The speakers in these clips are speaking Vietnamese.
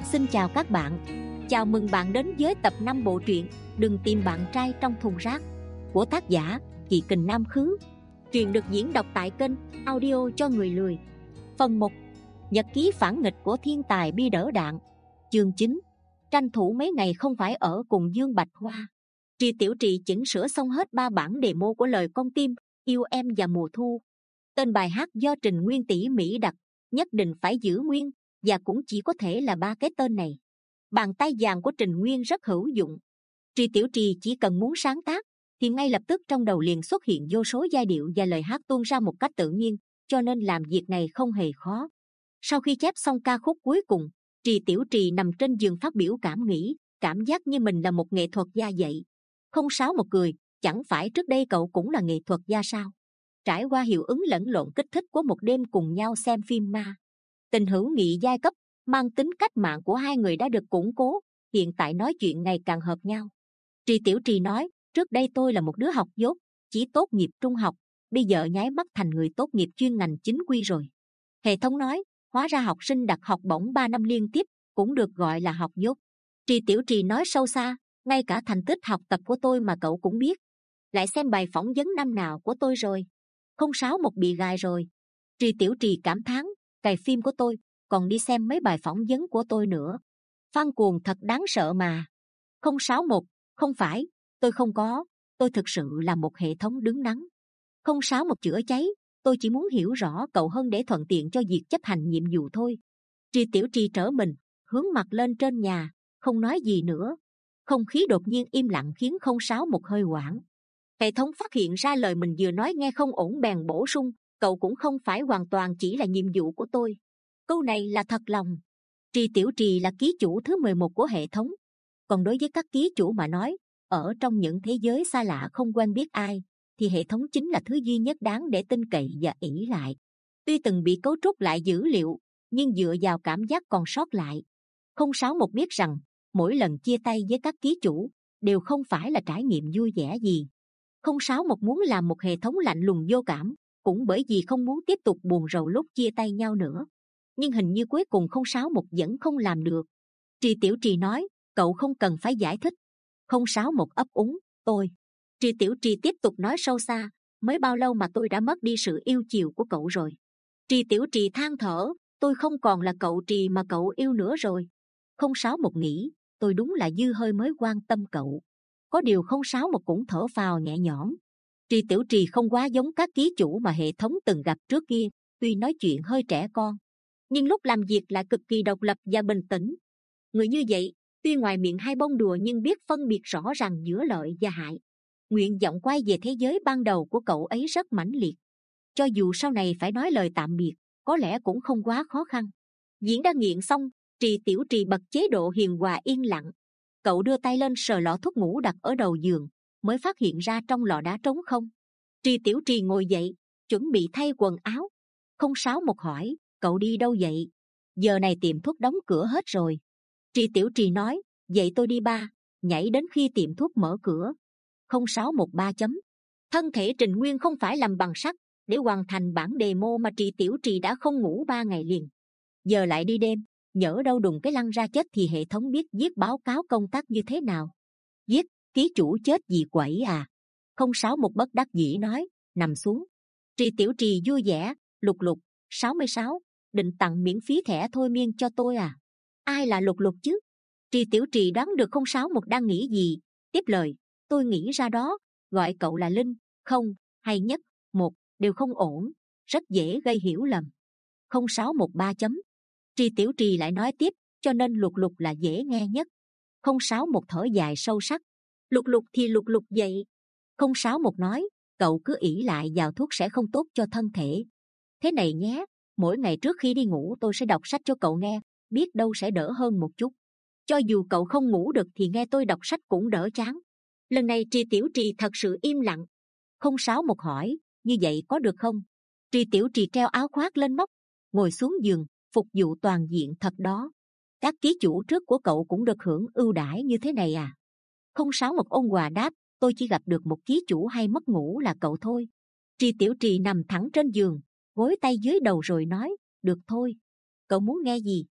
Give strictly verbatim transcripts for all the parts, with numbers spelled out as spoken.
Xin chào các bạn. Chào mừng bạn đến với tập năm bộ truyện Đừng tìm bạn trai trong thùng rác của tác giả Chị Kình Nam Khứ. Truyện được diễn đọc tại kênh Audio cho người lười. Phần một. Nhật ký phản nghịch của thiên tài bi đỡ đạn. Chương chín. Tranh thủ mấy ngày không phải ở cùng Dương Bạch Hoa. Tri Tiểu Trì chỉnh sửa xong hết ba bản demo của Lời Con Tim, Yêu Em và Mùa Thu. Tên bài hát do Trình Nguyên tỉ mỉ đặt, nhất định phải giữ nguyên, và cũng chỉ có thể là ba cái tên này. Bàn tay vàng của Trình Nguyên rất hữu dụng. Tri Tiểu Trì chỉ cần muốn sáng tác thì ngay lập tức trong đầu liền xuất hiện vô số giai điệu và lời hát tuôn ra một cách tự nhiên, cho nên làm việc này không hề khó. Sau khi chép xong ca khúc cuối cùng, Tri Tiểu Trì nằm trên giường phát biểu cảm nghĩ, cảm giác như mình là một nghệ thuật gia vậy. Không Sáu một cười, chẳng phải trước đây cậu cũng là nghệ thuật gia sao? Trải qua hiệu ứng lẫn lộn kích thích của một đêm cùng nhau xem phim ma, tình hữu nghị giai cấp mang tính cách mạng của hai người đã được củng cố, hiện tại nói chuyện ngày càng hợp nhau. Tri Tiểu Trì nói, trước đây tôi là một đứa học dốt, chỉ tốt nghiệp trung học, bây giờ nháy mắt thành người tốt nghiệp chuyên ngành chính quy rồi. Hệ thống nói, hóa ra học sinh đặt học bổng ba năm liên tiếp cũng được gọi là học dốt. Tri Tiểu Trì nói sâu xa, ngay cả thành tích học tập của tôi mà cậu cũng biết. Lại xem bài phỏng vấn năm nào của tôi rồi. Không Sáu một bị gài rồi. Tri Tiểu Trì cảm thán, cài phim của tôi, còn đi xem mấy bài phỏng vấn của tôi nữa. Fan cuồng thật đáng sợ mà. Không Sáu một, không phải, tôi không có, tôi thực sự là một hệ thống đứng đắn. Không Sáu một chữa cháy, tôi chỉ muốn hiểu rõ cậu hơn để thuận tiện cho việc chấp hành nhiệm vụ thôi. Tri Tiểu Trì trở mình, hướng mặt lên trên nhà, không nói gì nữa. Không khí đột nhiên im lặng khiến Không Sáu một hơi hoảng. Hệ thống phát hiện ra lời mình vừa nói nghe không ổn bèn bổ sung, cậu cũng không phải hoàn toàn chỉ là nhiệm vụ của tôi. Câu này là thật lòng. Tri Tiểu Trì là ký chủ thứ mười một của hệ thống. Còn đối với các ký chủ mà nói, ở trong những thế giới xa lạ không quen biết ai, thì hệ thống chính là thứ duy nhất đáng để tin cậy và ỷ lại. Tuy từng bị cấu trúc lại dữ liệu, nhưng dựa vào cảm giác còn sót lại. Không Sáu một biết rằng, mỗi lần chia tay với các ký chủ, đều không phải là trải nghiệm vui vẻ gì. Không Sáu một muốn làm một hệ thống lạnh lùng vô cảm, cũng bởi vì không muốn tiếp tục buồn rầu lúc chia tay nhau nữa. Nhưng hình như cuối cùng Không Sáu một vẫn không làm được. Tri Tiểu Trì nói, cậu không cần phải giải thích. Không Sáu một ấp úng, tôi. Tri Tiểu Trì tiếp tục nói sâu xa, mới bao lâu mà tôi đã mất đi sự yêu chiều của cậu rồi. Tri Tiểu Trì than thở, tôi không còn là cậu Trì mà cậu yêu nữa rồi. Không Sáu một nghĩ, tôi đúng là dư hơi mới quan tâm cậu. Có điều Không Sáu một cũng thở phào nhẹ nhõm. Tri Tiểu Trì không quá giống các ký chủ mà hệ thống từng gặp trước kia, tuy nói chuyện hơi trẻ con, nhưng lúc làm việc lại cực kỳ độc lập và bình tĩnh. Người như vậy, tuy ngoài miệng hay bông đùa nhưng biết phân biệt rõ ràng giữa lợi và hại. Nguyện vọng quay về thế giới ban đầu của cậu ấy rất mãnh liệt. Cho dù sau này phải nói lời tạm biệt, có lẽ cũng không quá khó khăn. Diễn đã nghiện xong, Tri Tiểu Trì bật chế độ hiền hòa yên lặng. Cậu đưa tay lên sờ lọ thuốc ngủ đặt ở đầu giường, mới phát hiện ra trong lọ đá trống không. Tri Tiểu Trì ngồi dậy, chuẩn bị thay quần áo. Không Sáu một hỏi, cậu đi đâu vậy? Giờ này tiệm thuốc đóng cửa hết rồi. Tri Tiểu Trì nói, vậy tôi đi ba, nhảy đến khi tiệm thuốc mở cửa. Không Sáu một ba chấm. Thân thể Trình Nguyên không phải làm bằng sắt, để hoàn thành bản demo mà Tri Tiểu Trì đã không ngủ ba ngày liền. Giờ lại đi đêm, nhỡ đâu đùng cái lăn ra chết thì hệ thống biết viết báo cáo công tác như thế nào. Viết, ký chủ chết vì quẩy à? Không Sáu một bất đắc dĩ nói, nằm xuống. Tri Tiểu Trì vui vẻ, Lục Lục, sáu mươi sáu, định tặng miễn phí thẻ thôi miên cho tôi à? Ai là Lục Lục chứ? Tri Tiểu Trì đoán được Không Sáu một đang nghĩ gì, tiếp lời, tôi nghĩ ra đó, gọi cậu là Linh, không, hay nhất, một, đều không ổn, rất dễ gây hiểu lầm. Không Sáu một ba chấm. Tri Tiểu Trì lại nói tiếp, cho nên Lục Lục là dễ nghe nhất. Không Sáu một thở dài sâu sắc, Lục Lục thì Lục Lục vậy. Không Sáu một nói, cậu cứ ỷ lại vào thuốc sẽ không tốt cho thân thể. Thế này nhé, mỗi ngày trước khi đi ngủ tôi sẽ đọc sách cho cậu nghe, biết đâu sẽ đỡ hơn một chút. Cho dù cậu không ngủ được thì nghe tôi đọc sách cũng đỡ chán. Lần này Tri Tiểu Trì thật sự im lặng. Không Sáu một hỏi, như vậy có được không? Tri Tiểu Trì treo áo khoác lên móc, ngồi xuống giường, phục vụ toàn diện thật đó. Các ký chủ trước của cậu cũng được hưởng ưu đãi như thế này à? Không Sáu một ôn hòa đáp, tôi chỉ gặp được một ký chủ hay mất ngủ là cậu thôi. Tri Tiểu Trì nằm thẳng trên giường, gối tay dưới đầu rồi nói, được thôi. Cậu muốn nghe gì?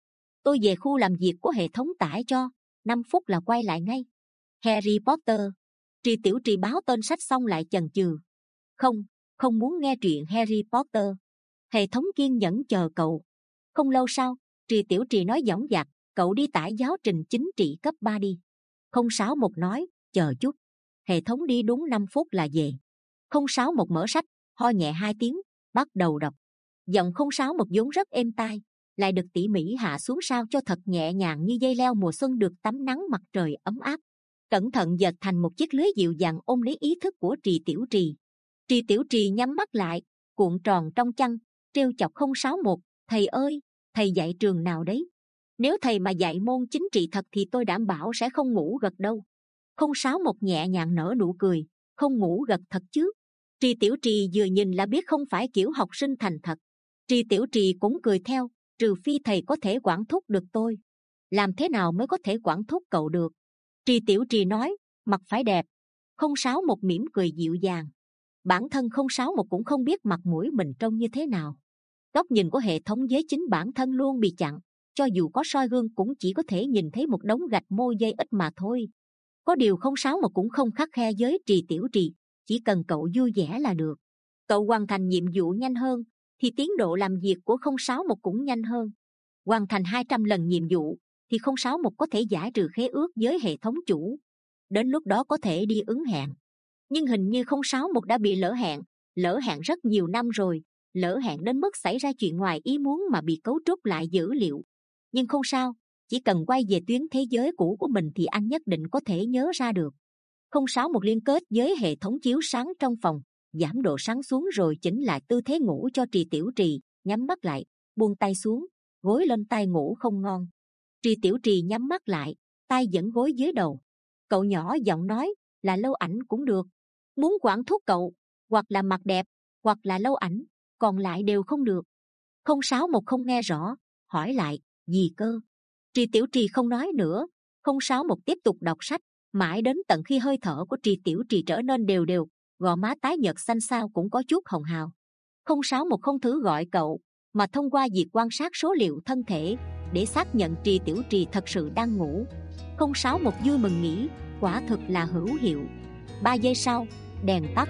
Tôi về khu làm việc của hệ thống tải cho, năm phút là quay lại ngay. Harry Potter. Tri Tiểu Trì báo tên sách xong lại chần chừ. Không, không muốn nghe chuyện Harry Potter. Hệ thống kiên nhẫn chờ cậu. Không lâu sau, Tri Tiểu Trì nói dõng dạc, cậu đi tải giáo trình chính trị cấp ba đi. Không sáu một nói, chờ chút. Hệ thống đi đúng năm phút là về. Không sáu một mở sách, ho nhẹ hai tiếng, bắt đầu đọc. Giọng không sáu một vốn rất êm tai, lại được tỉ mỉ hạ xuống sao cho thật nhẹ nhàng như dây leo mùa xuân được tắm nắng mặt trời ấm áp. Cẩn thận dệt thành một chiếc lưới dịu dàng ôm lấy ý thức của Trì Tiểu Trì. Trì Tiểu Trì nhắm mắt lại, cuộn tròn trong chăn, trêu chọc không sáu một. Thầy ơi, thầy dạy trường nào đấy? Nếu thầy mà dạy môn chính trị thật thì tôi đảm bảo sẽ không ngủ gật đâu. Không sáu một nhẹ nhàng nở nụ cười. Không ngủ gật thật chứ? Trì Tiểu Trì vừa nhìn là biết không phải kiểu học sinh thành thật. Trì Tiểu Trì cũng cười theo, trừ phi thầy có thể quản thúc được tôi. Làm thế nào mới có thể quản thúc cậu được? Trì Tiểu Trì nói, mặt phải đẹp. Không sáu một mỉm cười dịu dàng. Bản thân không sáu một cũng không biết mặt mũi mình trông như thế nào. Góc nhìn của hệ thống giới chính bản thân luôn bị chặn, cho dù có soi gương cũng chỉ có thể nhìn thấy một đống gạch môi dây ít mà thôi. Có điều không sáu một cũng không khắt khe với Trì Tiểu Trì, chỉ cần cậu vui vẻ là được. Cậu hoàn thành nhiệm vụ nhanh hơn thì tiến độ làm việc của không sáu một cũng nhanh hơn. Hoàn thành hai trăm lần nhiệm vụ thì không sáu một có thể giải trừ khế ước với hệ thống chủ. Đến lúc đó có thể đi ứng hẹn. Nhưng hình như không sáu một đã bị lỡ hẹn, lỡ hẹn rất nhiều năm rồi, lỡ hẹn đến mức xảy ra chuyện ngoài ý muốn mà bị cấu trúc lại dữ liệu. Nhưng không sao, chỉ cần quay về tuyến thế giới cũ của mình thì anh nhất định có thể nhớ ra được. Không sáu một liên kết với hệ thống chiếu sáng trong phòng, giảm độ sáng xuống rồi chỉnh lại tư thế ngủ cho Trì Tiểu Trì, nhắm mắt lại, buông tay xuống, gối lên tay ngủ không ngon. Trì Tiểu Trì nhắm mắt lại, tay dẫn gối dưới đầu. Cậu nhỏ giọng nói, là lâu ảnh cũng được. Muốn quản thúc cậu, hoặc là mặt đẹp, hoặc là lâu ảnh, còn lại đều không được. Không sáu một không nghe rõ, hỏi lại, gì cơ? Trì Tiểu Trì không nói nữa. Không sáu một tiếp tục đọc sách, mãi đến tận khi hơi thở của Trì Tiểu Trì trở nên đều đều, gò má tái nhợt xanh xao cũng có chút hồng hào. Không sáu một không thử gọi cậu, mà thông qua việc quan sát số liệu thân thể để xác nhận Trì Tiểu Trì thật sự đang ngủ. Không sáu một vui mừng nghĩ, quả thực là hữu hiệu. Ba giây sau, đèn tắt.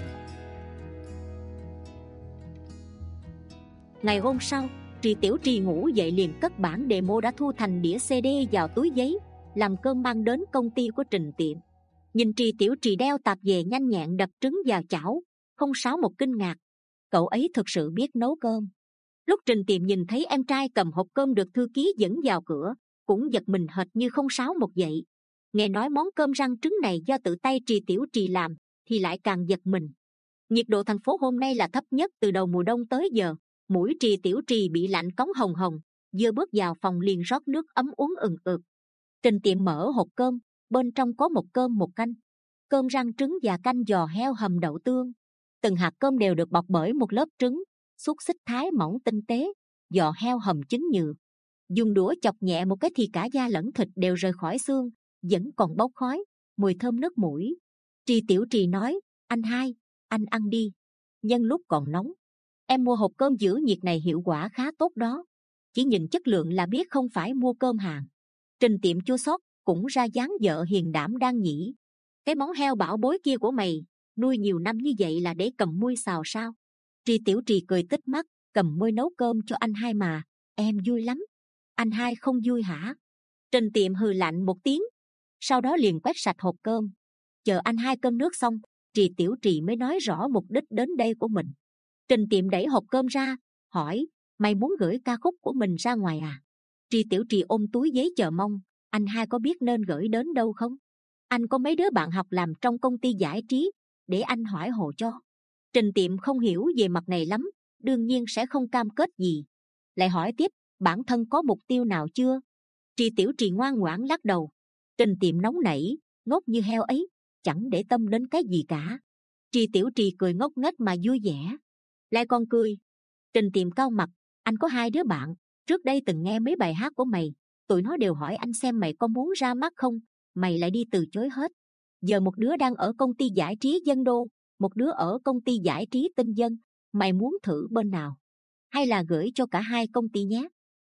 Ngày hôm sau, Trì Tiểu Trì ngủ dậy liền cất bản demo đã thu thành đĩa xê đê vào túi giấy, làm cơm mang đến công ty của Trình Tiệm. Nhìn Trì Tiểu Trì đeo tạp dề nhanh nhẹn đập trứng vào chảo, không sáu một kinh ngạc. Cậu ấy thực sự biết nấu cơm. Lúc Trình Tiệm nhìn thấy em trai cầm hộp cơm được thư ký dẫn vào cửa, cũng giật mình hệt như không sáu một vậy. Nghe nói món cơm rang trứng này do tự tay Trì Tiểu Trì làm, thì lại càng giật mình. Nhiệt độ thành phố hôm nay là thấp nhất từ đầu mùa đông tới giờ. Mũi Trì Tiểu Trì bị lạnh cống hồng hồng, vừa bước vào phòng liền rót nước ấm uống ừng ực. Trình Tiệm mở hộp cơm, bên trong có một cơm một canh, cơm rang trứng và canh giò heo hầm đậu tương. Từng hạt cơm đều được bọc bởi một lớp trứng, xúc xích thái mỏng tinh tế, giò heo hầm chín nhừ. Dùng đũa chọc nhẹ một cái thì cả da lẫn thịt đều rời khỏi xương, vẫn còn bốc khói, mùi thơm nước mũi. Trì Tiểu Trì nói, anh hai, anh ăn đi, nhân lúc còn nóng. Em mua hộp cơm giữ nhiệt này hiệu quả khá tốt đó. Chỉ nhìn chất lượng là biết không phải mua cơm hàng. Trình Tiệm chua xót, cũng ra dáng vợ hiền đảm đang nhỉ. Cái món heo bảo bối kia của mày, nuôi nhiều năm như vậy là để cầm muôi xào sao? Trì Tiểu Trì cười tít mắt, cầm muôi nấu cơm cho anh hai mà, em vui lắm. Anh hai không vui hả? Trình Tiệm hừ lạnh một tiếng, sau đó liền quét sạch hộp cơm. Chờ anh hai cơm nước xong, Trì Tiểu Trì mới nói rõ mục đích đến đây của mình. Trình Tiệm đẩy hộp cơm ra, hỏi, mày muốn gửi ca khúc của mình ra ngoài à? Trì Tiểu Trì ôm túi giấy chờ mong, anh hai có biết nên gửi đến đâu không? Anh có mấy đứa bạn học làm trong công ty giải trí, để anh hỏi hộ cho. Trình Tiệm không hiểu về mặt này lắm, đương nhiên sẽ không cam kết gì. Lại hỏi tiếp, bản thân có mục tiêu nào chưa? Trì Tiểu Trì ngoan ngoãn lắc đầu. Trình Tiệm nóng nảy, ngốc như heo ấy, chẳng để tâm đến cái gì cả. Trì Tiểu Trì cười ngốc nghếch mà vui vẻ. Lại còn cười. Trình Tiệm cau mặt, anh có hai đứa bạn, trước đây từng nghe mấy bài hát của mày, tụi nó đều hỏi anh xem mày có muốn ra mắt không, mày lại đi từ chối hết. Giờ một đứa đang ở công ty giải trí Dân Đô, một đứa ở công ty giải trí Tinh Dân, mày muốn thử bên nào? Hay là gửi cho cả hai công ty nhé?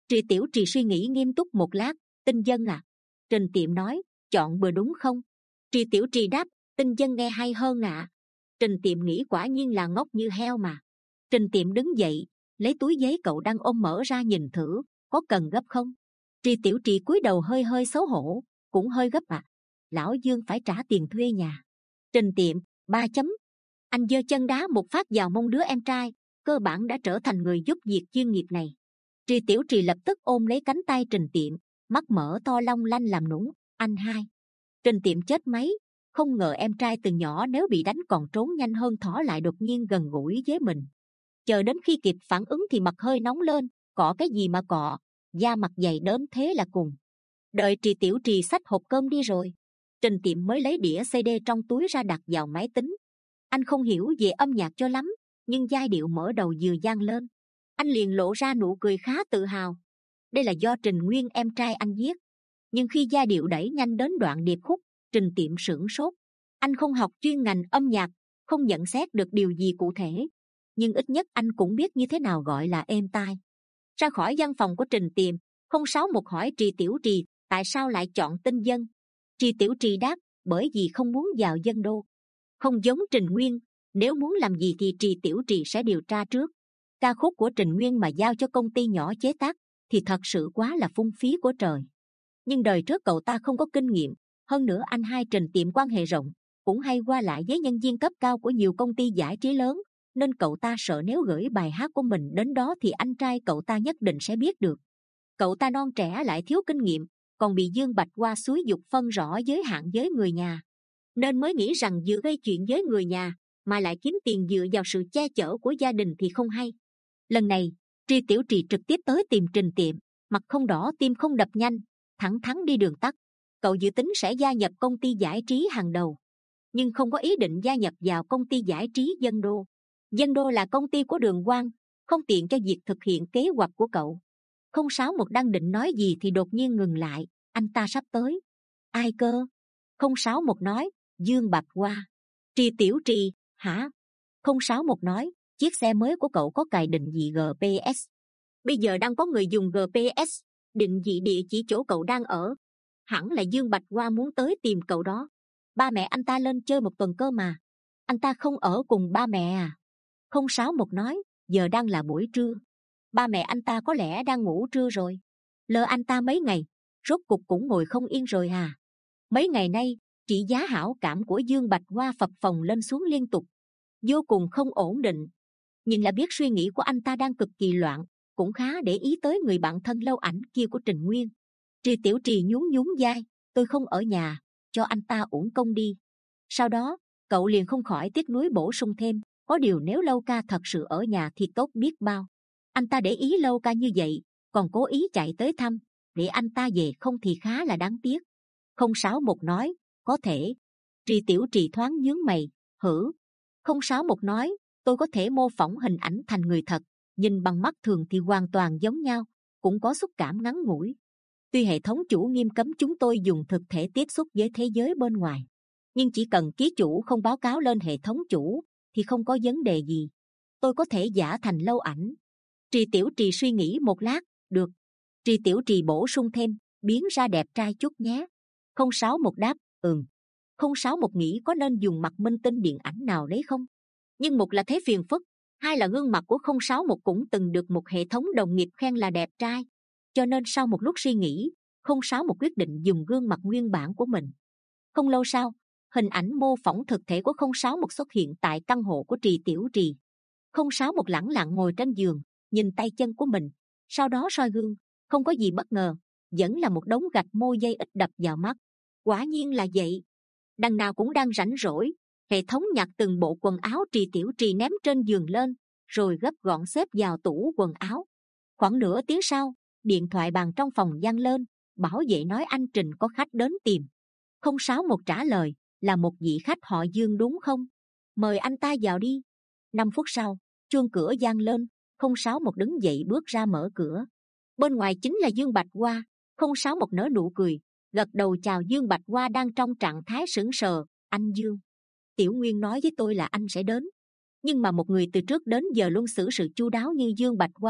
Tri Tiểu Trì suy nghĩ nghiêm túc một lát. Tinh dân à? Trình Tiệm nói. Chọn bừa đúng không? Tri Tiểu Trì đáp. Tinh dân nghe hay hơn ạ. À. Trình Tiệm nghĩ quả nhiên là ngốc như heo mà. Trình Tiệm đứng dậy, lấy túi giấy cậu đang ôm mở ra nhìn thử. Có cần gấp không? Tri Tiểu Trì cúi đầu hơi hơi xấu hổ. Cũng hơi gấp à. Lão Dương phải trả tiền thuê nhà. Trình Tiệm. Ba chấm. Anh giơ chân đá một phát vào mông đứa em trai, cơ bản đã trở thành người giúp việc chuyên nghiệp này. Tri Tiểu Trì lập tức ôm lấy cánh tay Trình Tiệm, mắt mở to long lanh làm nũng. Anh hai. Trình Tiệm chết máy, không ngờ em trai từ nhỏ nếu bị đánh còn trốn nhanh hơn thỏ lại đột nhiên gần gũi với mình. Chờ đến khi kịp phản ứng thì mặt hơi nóng lên, cọ cái gì mà cọ, da mặt dày đớm thế là cùng. Đợi Tri Tiểu Trì xách hộp cơm đi rồi, Trình Tiệm mới lấy đĩa xê đê trong túi ra đặt vào máy tính. Anh không hiểu về âm nhạc cho lắm, nhưng giai điệu mở đầu vừa vang lên, anh liền lộ ra nụ cười khá tự hào. Đây là do Trình Nguyên em trai anh viết. Nhưng khi giai điệu đẩy nhanh đến đoạn điệp khúc, Trình Tiệm sửng sốt. Anh không học chuyên ngành âm nhạc, không nhận xét được điều gì cụ thể, nhưng ít nhất anh cũng biết như thế nào gọi là êm tai. Ra khỏi văn phòng của Trình Tiệm, không sáu một hỏi Tri Tiểu Trì tại sao lại chọn Tinh dân. Tri Tiểu Trì đáp. Bởi vì không muốn vào dân đô. Không giống Trình Nguyên, nếu muốn làm gì thì Tri Tiểu Trì sẽ điều tra trước. Ca khúc của Trình Nguyên mà giao cho công ty nhỏ chế tác thì thật sự quá là phung phí của trời. Nhưng đời trước cậu ta không có kinh nghiệm, hơn nữa anh hai Trình Tiệm quan hệ rộng, cũng hay qua lại với nhân viên cấp cao của nhiều công ty giải trí lớn, nên cậu ta sợ nếu gửi bài hát của mình đến đó thì anh trai cậu ta nhất định sẽ biết được. Cậu ta non trẻ lại thiếu kinh nghiệm, còn bị Dương Bạch Hoa xúi giục phân rõ giới hạn với người nhà, nên mới nghĩ rằng vừa gây chuyện với người nhà mà lại kiếm tiền dựa vào sự che chở của gia đình thì không hay. Lần này Tri Tiểu Trì trực tiếp tới tìm Trình Tiệm, mặt không đỏ tim không đập nhanh, thẳng thắn đi đường tắt. Cậu dự tính sẽ gia nhập công ty giải trí hàng đầu, nhưng không có ý định gia nhập vào công ty giải trí Dân Đô. Dân Đô là công ty của Đường Quang, không tiện cho việc thực hiện kế hoạch của cậu. Không sáu một đang định nói gì thì đột nhiên ngừng lại. Anh ta sắp tới. Ai cơ? Không sáu một nói. Dương Bạch Hoa. Tri Tiểu Trì. Hả? Không sáu một nói. Chiếc xe mới của cậu có cài định vị giê pê ét. Bây giờ đang có người dùng giê pê ét định vị địa chỉ chỗ cậu đang ở. Hẳn là Dương Bạch Hoa muốn tới tìm cậu đó. Ba mẹ anh ta lên chơi một tuần cơ mà. Anh ta không ở cùng ba mẹ à? Không sáu một nói. Giờ đang là buổi trưa. Ba mẹ anh ta có lẽ đang ngủ trưa rồi. Lỡ anh ta mấy ngày, rốt cục cũng ngồi không yên rồi à? Mấy ngày nay trị giá hảo cảm của Dương Bạch Hoa phập phồng lên xuống liên tục, vô cùng không ổn định. Nhìn là biết suy nghĩ của anh ta đang cực kỳ loạn, cũng khá để ý tới người bạn thân lâu ảnh kia của Trình Nguyên. Tri Tiểu Trì nhún nhún vai. Tôi không ở nhà, cho anh ta uổng công đi. Sau đó cậu liền không khỏi tiếc nuối bổ sung thêm. Có điều nếu Lâu Ca thật sự ở nhà thì tốt biết bao. Anh ta để ý Lâu Ca như vậy, còn cố ý chạy tới thăm, để anh ta về không thì khá là đáng tiếc. Không sáu một nói. Có thể. Tri Tiểu Trì thoáng nhướng mày. Hử? Không sáu một nói. Tôi có thể mô phỏng hình ảnh thành người thật, nhìn bằng mắt thường thì hoàn toàn giống nhau, cũng có xúc cảm ngắn ngủi. Tuy hệ thống chủ nghiêm cấm chúng tôi dùng thực thể tiếp xúc với thế giới bên ngoài, nhưng chỉ cần ký chủ không báo cáo lên hệ thống chủ thì không có vấn đề gì. Tôi có thể giả thành Lâu ảnh. Tri Tiểu Trì suy nghĩ một lát. Được. Tri Tiểu Trì bổ sung thêm. Biến ra đẹp trai chút nhé. Không sáu một đáp. Ừm. Không sáu một nghĩ có nên dùng mặt minh tinh điện ảnh nào đấy không, nhưng một là thế phiền phức, hai là gương mặt của không sáu một cũng từng được một hệ thống đồng nghiệp khen là đẹp trai, cho nên sau một lúc suy nghĩ, không sáu một quyết định dùng gương mặt nguyên bản của mình. Không lâu sau, hình ảnh mô phỏng thực thể của không sáu một xuất hiện tại căn hộ của Tri Tiểu Trì. Không sáu một lẳng lặng ngồi trên giường, nhìn tay chân của mình, sau đó soi gương. Không có gì bất ngờ, vẫn là một đống gạch mô dây ít đập vào mắt. Quả nhiên là vậy. Đằng nào cũng đang rảnh rỗi, hệ thống nhặt từng bộ quần áo Tri Tiểu Trì ném trên giường lên, rồi gấp gọn xếp vào tủ quần áo. Khoảng nửa tiếng sau, điện thoại bàn trong phòng vang lên, bảo vệ nói anh Trình có khách đến tìm. Không sáu một trả lời. Là một vị khách họ Dương đúng không? Mời anh ta vào đi. Năm phút sau, chuông cửa vang lên. Không sáu một đứng dậy bước ra mở cửa. Bên ngoài chính là Dương Bạch Hoa. Không sáu một nở nụ cười, gật đầu chào Dương Bạch Hoa đang trong trạng thái sững sờ. Anh Dương, Tiểu Nguyên nói với tôi là anh sẽ đến, nhưng mà một người từ trước đến giờ luôn xử sự chu đáo như Dương Bạch Hoa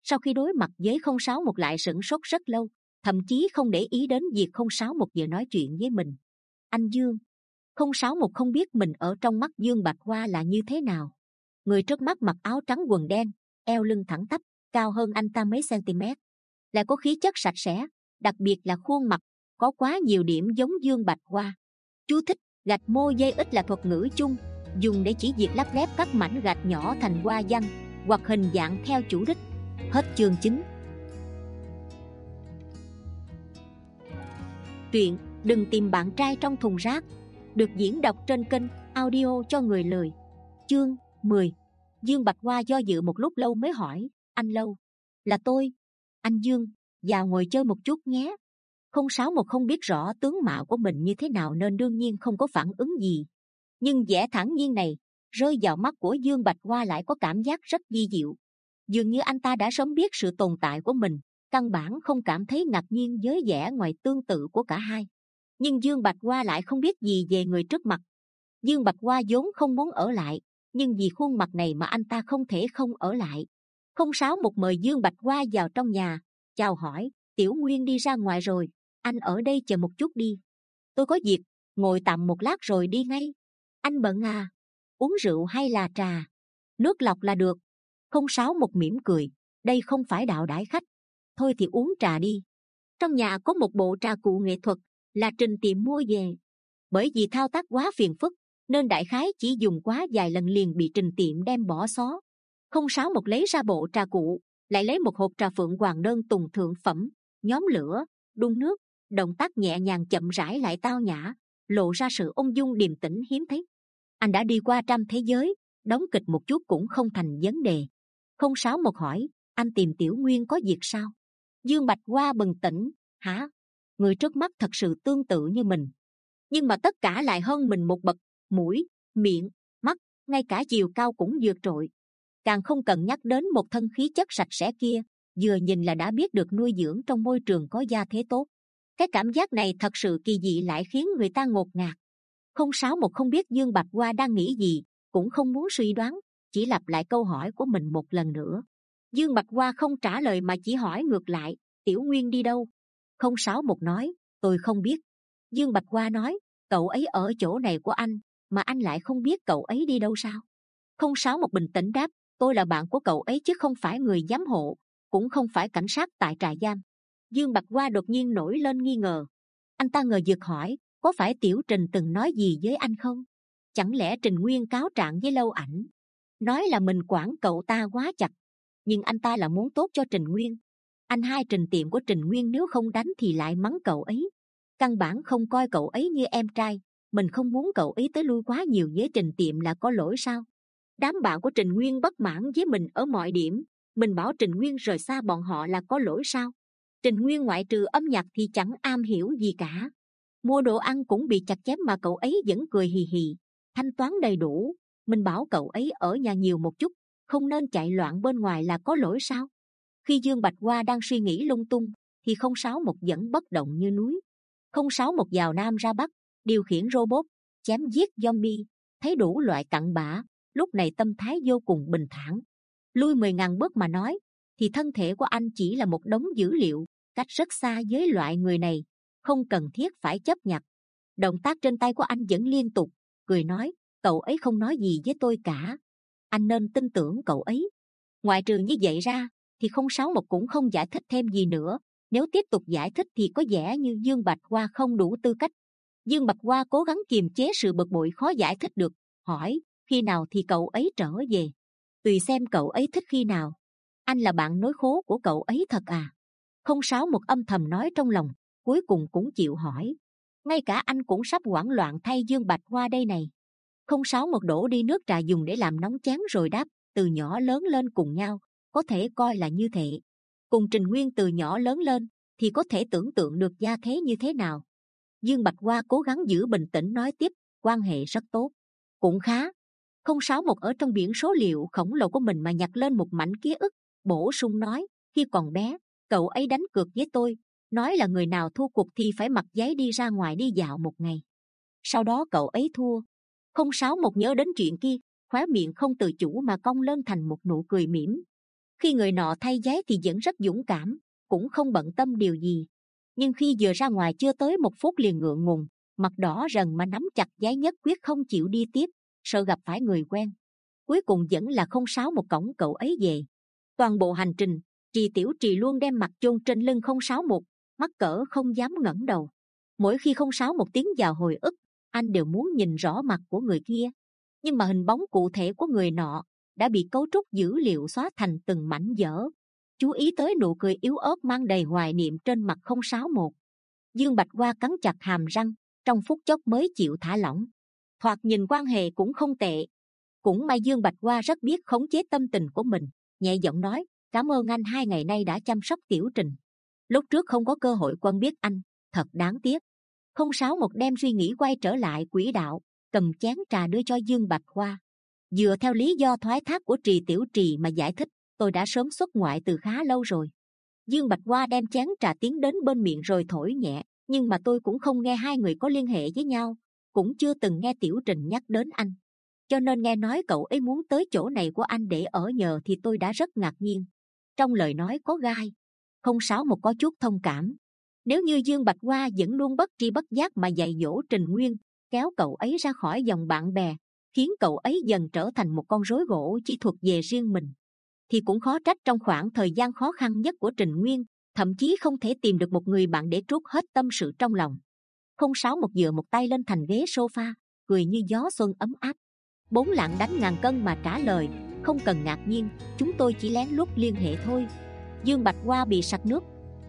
Sau khi đối mặt với không sáu một lại sửng sốt rất lâu, thậm chí không để ý đến việc không sáu một vừa nói chuyện với mình. Anh Dương. Không sáu một không biết mình ở trong mắt Dương Bạch Hoa là như thế nào. Người trước mắt mặc áo trắng quần đen, eo lưng thẳng tắp, cao hơn anh ta mấy cm, lại có khí chất sạch sẽ, đặc biệt là khuôn mặt có quá nhiều điểm giống Dương Bạch Hoa. Chú thích: gạch môi dây ít là thuật ngữ chung, dùng để chỉ việc lắp ghép các mảnh gạch nhỏ thành hoa văn hoặc hình dạng theo chủ đích. Hết chương chính. Truyện Đừng tìm bạn trai trong thùng rác được diễn đọc trên kênh audio cho người lười. Chương mười. Dương Bạch Hoa do dự một lúc lâu mới hỏi: Anh Lâu? Là tôi. Anh Dương, vào ngồi chơi một chút nhé. Không sáu một không biết rõ tướng mạo của mình như thế nào nên đương nhiên không có phản ứng gì. Nhưng vẻ thản nhiên này rơi vào mắt của Dương Bạch Hoa lại có cảm giác rất vi diệu. Dường như anh ta đã sớm biết sự tồn tại của mình, căn bản không cảm thấy ngạc nhiên với vẻ ngoài tương tự của cả hai. Nhưng Dương Bạch Hoa lại không biết gì về người trước mặt. Dương Bạch Hoa vốn không muốn ở lại, nhưng vì khuôn mặt này mà anh ta không thể không ở lại. Không sáu một mời Dương Bạch Hoa vào trong nhà, chào hỏi: Tiểu Nguyên đi ra ngoài rồi, anh ở đây chờ một chút đi. Tôi có việc, ngồi tạm một lát rồi đi ngay. Anh bận à? Uống rượu hay là trà? Nước lọc là được. Không sáu một mỉm cười: đây không phải đạo đãi khách. Thôi thì uống trà đi. Trong nhà có một bộ trà cụ nghệ thuật, là Trình tiệm mua về. Bởi vì thao tác quá phiền phức nên đại khái chỉ dùng quá vài lần liền bị Trình tiệm đem bỏ xó. Không sáu một lấy ra bộ trà cụ, lại lấy một hộp trà Phượng Hoàng đơn tùng thượng phẩm, nhóm lửa, đun nước, động tác nhẹ nhàng chậm rãi lại tao nhã, lộ ra sự ung dung điềm tĩnh hiếm thấy. Anh đã đi qua trăm thế giới, đóng kịch một chút cũng không thành vấn đề. Không sáu một hỏi: Anh tìm Tiểu Nguyên có việc sao? Dương Bạch Hoa bừng tỉnh: Hả? Người trước mắt thật sự tương tự như mình, nhưng mà tất cả lại hơn mình một bậc, mũi, miệng, mắt, ngay cả chiều cao cũng vượt trội. Càng không cần nhắc đến một thân khí chất sạch sẽ kia, vừa nhìn là đã biết được nuôi dưỡng trong môi trường có gia thế tốt. Cái cảm giác này thật sự kỳ dị lại khiến người ta ngột ngạt. Không sáu một không biết Dương Bạch Hoa đang nghĩ gì, cũng không muốn suy đoán, chỉ lặp lại câu hỏi của mình một lần nữa. Dương Bạch Hoa không trả lời mà chỉ hỏi ngược lại: Tiểu Nguyên đi đâu? Không sáu một nói: Tôi không biết. Dương Bạch Hoa nói: Cậu ấy ở chỗ này của anh, mà anh lại không biết cậu ấy đi đâu sao? Không sáu một bình tĩnh đáp: Tôi là bạn của cậu ấy chứ không phải người giám hộ, cũng không phải cảnh sát tại trại giam. Dương Bạch Hoa đột nhiên nổi lên nghi ngờ. Anh ta ngờ vực hỏi: Có phải Tiểu Trình từng nói gì với anh không? Chẳng lẽ Trình Nguyên cáo trạng với Lâu Ảnh, nói là mình quản cậu ta quá chặt? Nhưng anh ta là muốn tốt cho Trình Nguyên. Anh hai Trình tiệm của Trình Nguyên nếu không đánh thì lại mắng cậu ấy, căn bản không coi cậu ấy như em trai. Mình không muốn cậu ấy tới lui quá nhiều với Trình tiệm là có lỗi sao? Đám bạn của Trình Nguyên bất mãn với mình ở mọi điểm, mình bảo Trình Nguyên rời xa bọn họ là có lỗi sao? Trình Nguyên ngoại trừ âm nhạc thì chẳng am hiểu gì cả. Mua đồ ăn cũng bị chặt chém mà cậu ấy vẫn cười hì hì, thanh toán đầy đủ. Mình bảo cậu ấy ở nhà nhiều một chút, không nên chạy loạn bên ngoài là có lỗi sao? Khi Dương Bạch Hoa đang suy nghĩ lung tung thì không sáu một vẫn bất động như núi. Không sáu một vào Nam ra Bắc, điều khiển robot, chém giết zombie, thấy đủ loại cặn bã, lúc này tâm thái vô cùng bình thản. Lui mười ngàn bước mà nói thì thân thể của anh chỉ là một đống dữ liệu, cách rất xa với loại người này, không cần thiết phải chấp nhặt. Động tác trên tay của anh vẫn liên tục, cười nói: Cậu ấy không nói gì với tôi cả, anh nên tin tưởng cậu ấy. Ngoại trừ như vậy ra thì không sáu một cũng không giải thích thêm gì nữa. Nếu tiếp tục giải thích thì có vẻ như Dương Bạch Hoa không đủ tư cách. Dương Bạch Hoa cố gắng kiềm chế sự bực bội khó giải thích được, hỏi: Khi nào thì cậu ấy trở về? Tùy xem cậu ấy thích khi nào. Anh là bạn nối khố của cậu ấy thật à? Không sáu một âm thầm nói trong lòng, cuối cùng cũng chịu hỏi. Ngay cả anh cũng sắp hoảng loạn thay Dương Bạch Hoa đây này. Không sáu một đổ đi nước trà dùng để làm nóng chén rồi đáp: Từ nhỏ lớn lên cùng nhau, có thể coi là như thế. Cùng Trình Nguyên từ nhỏ lớn lên thì có thể tưởng tượng được gia thế như thế nào. Dương Bạch Hoa cố gắng giữ bình tĩnh nói tiếp: Quan hệ rất tốt. Cũng khá. Không sáu một ở trong biển số liệu khổng lồ của mình mà nhặt lên một mảnh ký ức, bổ sung nói: Khi còn bé, cậu ấy đánh cược với tôi, nói là người nào thua cuộc thì phải mặc giấy đi ra ngoài đi dạo một ngày. Sau đó cậu ấy thua. Không sáu một nhớ đến chuyện kia, khóe miệng không tự chủ mà cong lên thành một nụ cười mỉm. Khi người nọ thay giấy thì vẫn rất dũng cảm, cũng không bận tâm điều gì. Nhưng khi vừa ra ngoài chưa tới một phút liền ngượng ngùng, mặt đỏ rần mà nắm chặt giấy nhất quyết không chịu đi tiếp, sợ gặp phải người quen. Cuối cùng vẫn là không sáu một cổng cậu ấy về. Toàn bộ hành trình, Trì Tiểu Trì luôn đem mặt chôn trên lưng không sáu một, mắc cỡ không dám ngẩng đầu. Mỗi khi không sáu một tiếng vào hồi ức, anh đều muốn nhìn rõ mặt của người kia. Nhưng mà hình bóng cụ thể của người nọ đã bị cấu trúc dữ liệu xóa thành từng mảnh vỡ. Chú ý tới nụ cười yếu ớt mang đầy hoài niệm trên mặt không sáu một. Dương Bạch Hoa cắn chặt hàm răng, trong phút chốc mới chịu thả lỏng. Thoạt nhìn quan hệ cũng không tệ. Cũng may Dương Bạch Hoa rất biết khống chế tâm tình của mình, nhẹ giọng nói, cảm ơn anh hai ngày nay đã chăm sóc Tiểu Trình. Lúc trước không có cơ hội quen biết anh, thật đáng tiếc. Không sáu một đem suy nghĩ quay trở lại quỹ đạo, cầm chén trà đưa cho Dương Bạch Hoa. Dựa theo lý do thoái thác của Trì Tiểu Trì mà giải thích, tôi đã sớm xuất ngoại từ khá lâu rồi. Dương Bạch Hoa đem chén trà tiến đến bên miệng rồi thổi nhẹ, nhưng mà tôi cũng không nghe hai người có liên hệ với nhau, cũng chưa từng nghe Tiểu Trình nhắc đến anh. Cho nên nghe nói cậu ấy muốn tới chỗ này của anh để ở nhờ thì tôi đã rất ngạc nhiên. Trong lời nói có gai. Không sáu một có chút thông cảm. Nếu như Dương Bạch Hoa vẫn luôn bất tri bất giác mà dạy dỗ Trình Nguyên, kéo cậu ấy ra khỏi dòng bạn bè, khiến cậu ấy dần trở thành một con rối gỗ chỉ thuộc về riêng mình, thì cũng khó trách trong khoảng thời gian khó khăn nhất của Trình Nguyên, thậm chí không thể tìm được một người bạn để trút hết tâm sự trong lòng. Không sáu một dựa một tay lên thành ghế sofa, cười như gió xuân ấm áp. Bốn lạng đánh ngàn cân mà trả lời, không cần ngạc nhiên, chúng tôi chỉ lén lút liên hệ thôi. Dương Bạch Hoa bị sặc nước.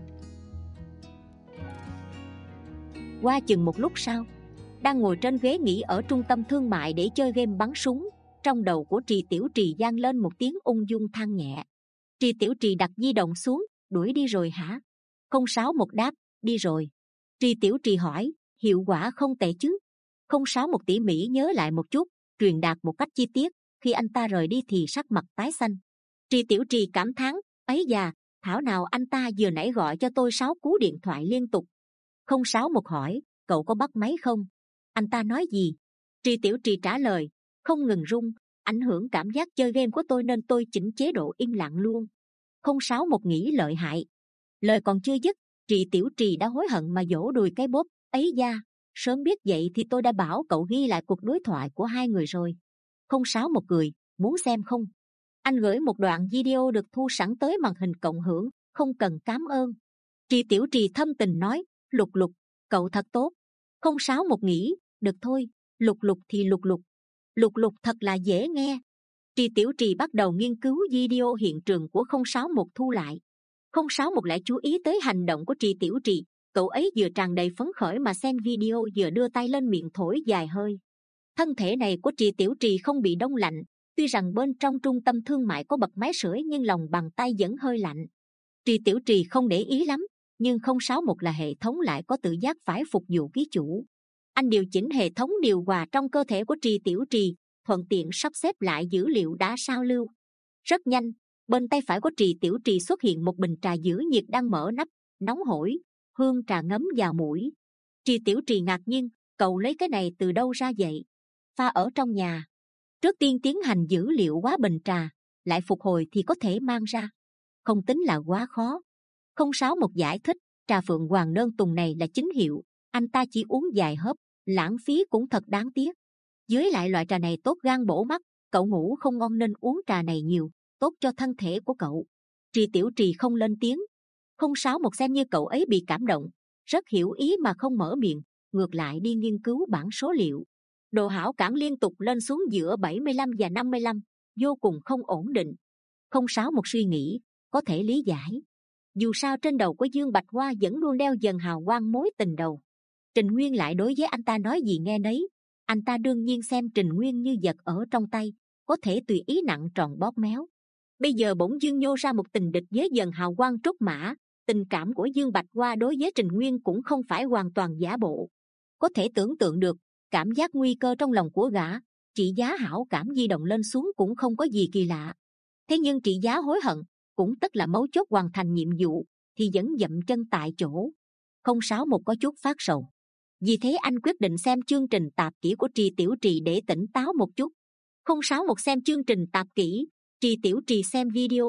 Qua chừng một lúc sau, đang ngồi trên ghế nghỉ ở trung tâm thương mại để chơi game bắn súng, trong đầu của Trì Tiểu Trì vang lên một tiếng ung dung than nhẹ. Trì Tiểu Trì đặt di động xuống, đuổi đi rồi hả? Không sáu một đáp, đi rồi. Trì Tiểu Trì hỏi, hiệu quả không tệ chứ? Không sáu một tỉ mỉ nhớ lại một chút, truyền đạt một cách chi tiết. Khi anh ta rời đi thì sắc mặt tái xanh. Trì Tiểu Trì cảm thán, ấy già, thảo nào anh ta vừa nãy gọi cho tôi sáu cú điện thoại liên tục. Không sáu một hỏi, cậu có bắt máy không? Anh ta nói gì? Trì Tiểu Trì trả lời, không ngừng rung, ảnh hưởng cảm giác chơi game của tôi nên tôi chỉnh chế độ im lặng luôn. Không sáu một nghĩ lợi hại. Lời còn chưa dứt, Trì Tiểu Trì đã hối hận mà vỗ đùi cái bóp, ấy da, sớm biết vậy thì tôi đã bảo cậu ghi lại cuộc đối thoại của hai người rồi. Không sáu một cười, muốn xem không? Anh gửi một đoạn video được thu sẵn tới màn hình cộng hưởng, không cần cảm ơn. Trì Tiểu Trì thâm tình nói, Lục Lục, cậu thật tốt. Không sáu một nghĩ, được thôi, Lục Lục thì Lục Lục. Lục Lục thật là dễ nghe. Trì Tiểu Trì bắt đầu nghiên cứu video hiện trường của không sáu một thu lại. Không sáu một lại chú ý tới hành động của Trì Tiểu Trì. Cậu ấy vừa tràn đầy phấn khởi mà xem video vừa đưa tay lên miệng thổi dài hơi. Thân thể này của Trì Tiểu Trì không bị đông lạnh, tuy rằng bên trong trung tâm thương mại có bật máy sưởi nhưng lòng bàn tay vẫn hơi lạnh. Trì Tiểu Trì không để ý lắm, nhưng không sáu một là hệ thống lại có tự giác phải phục vụ ký chủ. Anh điều chỉnh hệ thống điều hòa trong cơ thể của Trì Tiểu Trì, thuận tiện sắp xếp lại dữ liệu đã sao lưu. Rất nhanh, bên tay phải của Trì Tiểu Trì xuất hiện một bình trà giữ nhiệt đang mở nắp, nóng hổi, hương trà ngấm vào mũi. Trì Tiểu Trì ngạc nhiên, cậu lấy cái này từ đâu ra vậy? Pha ở trong nhà. Trước tiên tiến hành dữ liệu hóa bình trà, lại phục hồi thì có thể mang ra. Không tính là quá khó. Không sáu một giải thích, trà Phượng Hoàng Đơn Tùng này là chính hiệu, anh ta chỉ uống vài hớp, lãng phí cũng thật đáng tiếc. Với lại loại trà này tốt gan bổ mắt, cậu ngủ không ngon nên uống trà này nhiều, tốt cho thân thể của cậu. Trì Tiểu Trì không lên tiếng. Không sáu một xem như cậu ấy bị cảm động, rất hiểu ý mà không mở miệng, ngược lại đi nghiên cứu bảng số liệu. Độ hảo cảm liên tục lên xuống giữa bảy mươi lăm và năm mươi lăm, vô cùng không ổn định. Không sáu một suy nghĩ, có thể lý giải. Dù sao trên đầu của Dương Bạch Hoa vẫn luôn đeo dần hào quang mối tình đầu. Trình Nguyên lại đối với anh ta nói gì nghe nấy. Anh ta đương nhiên xem Trình Nguyên như vật ở trong tay, có thể tùy ý nặng tròn bóp méo. Bây giờ bỗng dưng nhô ra một tình địch với dần hào quang trúc mã, tình cảm của Dương Bạch Hoa đối với Trình Nguyên cũng không phải hoàn toàn giả bộ. Có thể tưởng tượng được cảm giác nguy cơ trong lòng của gã. Trị Giá hảo cảm di động lên xuống cũng không có gì kỳ lạ. Thế nhưng Trị Giá hối hận, cũng tức là mấu chốt hoàn thành nhiệm vụ, thì vẫn dậm chân tại chỗ. Không sáu một có chút phát sầu. Vì thế anh quyết định xem chương trình tạp kỹ của Trì Tiểu Trì để tỉnh táo một chút. Không sáu một xem chương trình tạp kỹ, Trì Tiểu Trì xem video,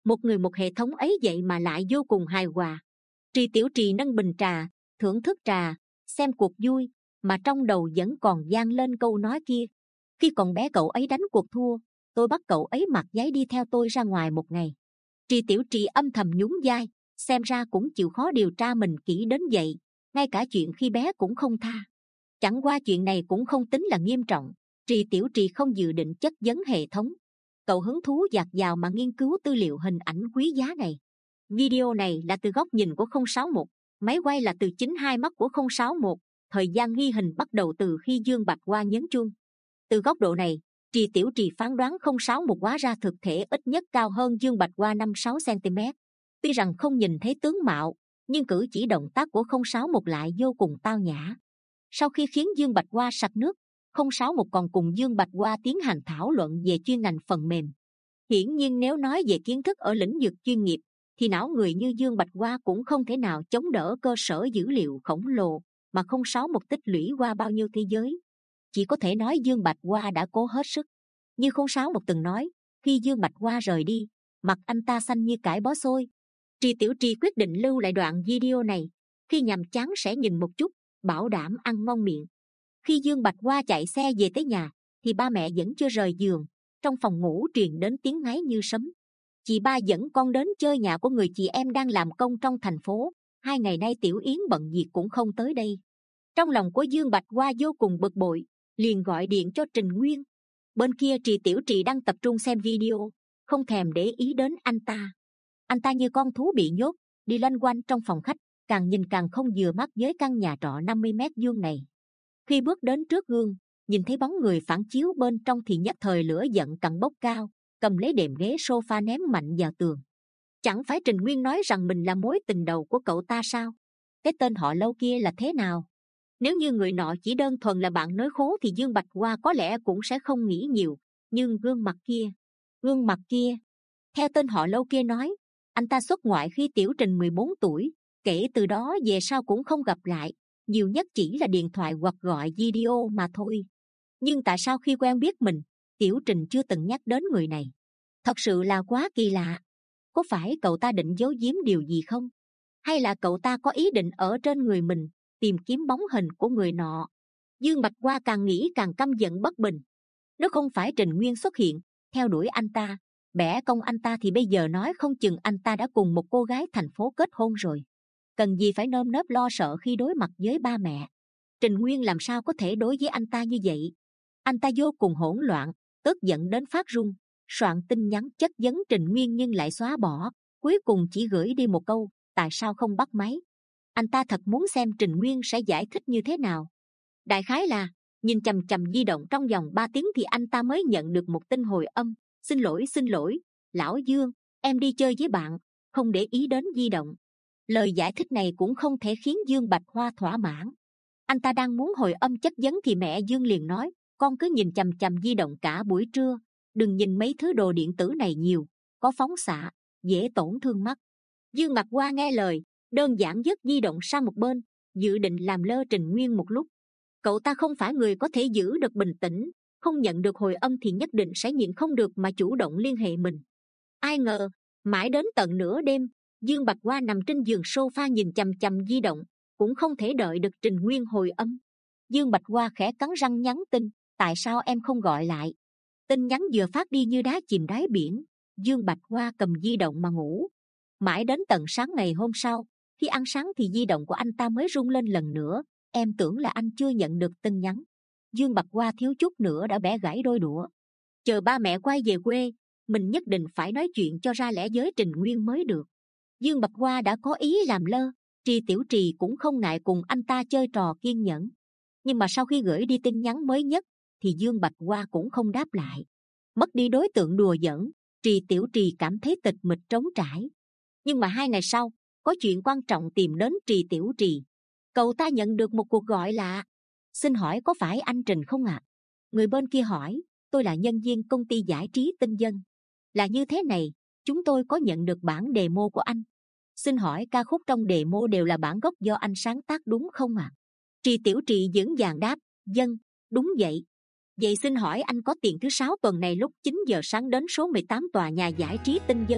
Một người một hệ thống ấy vậy mà lại vô cùng hài hòa. Trì Tiểu Trì nâng bình trà, thưởng thức trà, xem cuộc vui, mà trong đầu vẫn còn vang lên câu nói kia. Khi còn bé cậu ấy đánh cuộc thua, tôi bắt cậu ấy mặc giấy đi theo tôi ra ngoài một ngày. Trì Tiểu Trì âm thầm nhún vai, xem ra cũng chịu khó điều tra mình kỹ đến vậy, ngay cả chuyện khi bé cũng không tha. Chẳng qua chuyện này cũng không tính là nghiêm trọng. Trì Tiểu Trì không dự định chất vấn hệ thống. Cậu hứng thú dạt dào mà nghiên cứu tư liệu hình ảnh quý giá này. Video này là từ góc nhìn của không sáu một, máy quay là từ chính hai mắt của không sáu một, thời gian ghi hình bắt đầu từ khi Dương Bạch Hoa nhấn chuông. Từ góc độ này, Trì Tiểu Trì phán đoán không sáu một hóa ra thực thể ít nhất cao hơn Dương Bạch Hoa năm sáu xăng ti mét. Tuy rằng không nhìn thấy tướng mạo, nhưng cử chỉ động tác của không sáu một lại vô cùng tao nhã. Sau khi khiến Dương Bạch Hoa sặc nước, không sáu một còn cùng Dương Bạch Hoa tiến hành thảo luận về chuyên ngành phần mềm. Hiển nhiên nếu nói về kiến thức ở lĩnh vực chuyên nghiệp, thì não người như Dương Bạch Hoa cũng không thể nào chống đỡ cơ sở dữ liệu khổng lồ mà không sáu một tích lũy qua bao nhiêu thế giới. Chỉ có thể nói Dương Bạch Hoa đã cố hết sức. Như không sáu một từng nói, khi Dương Bạch Hoa rời đi, mặt anh ta xanh như cải bó xôi. Trì Tiểu Trì quyết định lưu lại đoạn video này, khi nhàm chán sẽ nhìn một chút, bảo đảm ăn ngon miệng. Khi Dương Bạch Hoa chạy xe về tới nhà, thì ba mẹ vẫn chưa rời giường. Trong phòng ngủ truyền đến tiếng ngáy như sấm. Chị ba dẫn con đến chơi nhà của người chị em đang làm công trong thành phố. Hai ngày nay Tiểu Yến bận việc cũng không tới đây. Trong lòng của Dương Bạch Hoa vô cùng bực bội, liền gọi điện cho Trình Nguyên. Bên kia Trì Tiểu Trì đang tập trung xem video, không thèm để ý đến anh ta. Anh ta như con thú bị nhốt, đi loanh quanh trong phòng khách, càng nhìn càng không vừa mắt với căn nhà trọ năm mươi mét vuông này. Khi bước đến trước gương, nhìn thấy bóng người phản chiếu bên trong thì nhất thời lửa giận càng bốc cao, cầm lấy đệm ghế sofa ném mạnh vào tường. Chẳng phải Trình Nguyên nói rằng mình là mối tình đầu của cậu ta sao? Cái tên họ Lâu kia là thế nào? Nếu như người nọ chỉ đơn thuần là bạn nói khố thì Dương Bạch Hoa có lẽ cũng sẽ không nghĩ nhiều. Nhưng gương mặt kia, gương mặt kia, theo tên họ Lâu kia nói, anh ta xuất ngoại khi Tiểu Trình mười bốn tuổi, kể từ đó về sau cũng không gặp lại, nhiều nhất chỉ là điện thoại hoặc gọi video mà thôi. Nhưng tại sao khi quen biết mình, Tiểu Trình chưa từng nhắc đến người này? Thật sự là quá kỳ lạ. Có phải cậu ta định giấu giếm điều gì không? Hay là cậu ta có ý định ở trên người mình tìm kiếm bóng hình của người nọ? Dương Bạch Hoa càng nghĩ càng căm giận bất bình. Nếu không phải Trình Nguyên xuất hiện theo đuổi anh ta, bẻ công anh ta, thì bây giờ nói không chừng anh ta đã cùng một cô gái thành phố kết hôn rồi. Cần gì phải nơm nớp lo sợ khi đối mặt với ba mẹ? Trình Nguyên làm sao có thể đối với anh ta như vậy? Anh ta vô cùng hỗn loạn, tức giận đến phát run, soạn tin nhắn chất vấn Trình Nguyên nhưng lại xóa bỏ, cuối cùng chỉ gửi đi một câu: tại sao không bắt máy? Anh ta thật muốn xem Trình Nguyên sẽ giải thích như thế nào. Đại khái là nhìn chằm chằm di động trong vòng ba tiếng thì anh ta mới nhận được một tin hồi âm: xin lỗi xin lỗi lão Dương, em đi chơi với bạn, không để ý đến di động. Lời giải thích này cũng không thể khiến Dương Bạch Hoa thỏa mãn. Anh ta đang muốn hồi âm chất vấn thì mẹ Dương liền nói: con cứ nhìn chằm chằm di động cả buổi trưa, đừng nhìn mấy thứ đồ điện tử này nhiều, có phóng xạ, dễ tổn thương mắt. Dương Bạch Hoa nghe lời, đơn giản vứt di động sang một bên, dự định làm lơ Trình Nguyên một lúc. Cậu ta không phải người có thể giữ được bình tĩnh, không nhận được hồi âm thì nhất định sẽ nhịn không được mà chủ động liên hệ mình. Ai ngờ mãi đến tận nửa đêm, Dương Bạch Hoa nằm trên giường sofa nhìn chằm chằm di động, cũng không thể đợi được Trình Nguyên hồi âm. Dương Bạch Hoa khẽ cắn răng nhắn tin: tại sao em không gọi lại? Tin nhắn vừa phát đi như đá chìm đáy biển. Dương Bạch Hoa cầm di động mà ngủ. Mãi đến tận sáng ngày hôm sau, khi ăn sáng thì di động của anh ta mới rung lên lần nữa. Em tưởng là anh chưa nhận được tin nhắn. Dương Bạch Hoa thiếu chút nữa đã bẻ gãy đôi đũa. Chờ ba mẹ quay về quê, mình nhất định phải nói chuyện cho ra lẽ với Trình Nguyên mới được. Dương Bạch Hoa đã có ý làm lơ, Trì Tiểu Trì cũng không ngại cùng anh ta chơi trò kiên nhẫn. Nhưng mà sau khi gửi đi tin nhắn mới nhất thì Dương Bạch Hoa cũng không đáp lại. Mất đi đối tượng đùa giỡn, Trì Tiểu Trì cảm thấy tịch mịch trống trải. Nhưng mà hai ngày sau, có chuyện quan trọng tìm đến Trì Tiểu Trì. Cậu ta nhận được một cuộc gọi lạ. Xin hỏi có phải anh Trình không ạ? À? Người bên kia hỏi. Tôi là nhân viên công ty giải trí Tinh Dân. Là như thế này, chúng tôi có nhận được bản demo của anh. Xin hỏi ca khúc trong demo đều là bản gốc do anh sáng tác đúng không ạ? À? Trì Tiểu Trì vững vàng đáp: dân, đúng vậy. Vậy xin hỏi anh có tiền thứ sáu tuần này lúc chín giờ sáng đến số mười tám tòa nhà giải trí Tinh Dân,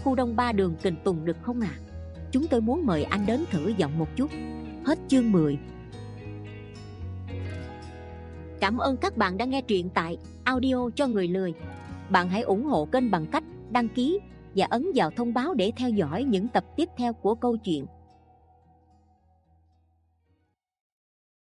khu Đông Ba đường Kình Tùng được không ạ? À? Chúng tôi muốn mời anh đến thử giọng một chút. Hết chương mười. Cảm ơn các bạn đã nghe truyện tại Audio cho người lười. Bạn hãy ủng hộ kênh bằng cách đăng ký và ấn vào thông báo để theo dõi những tập tiếp theo của câu chuyện.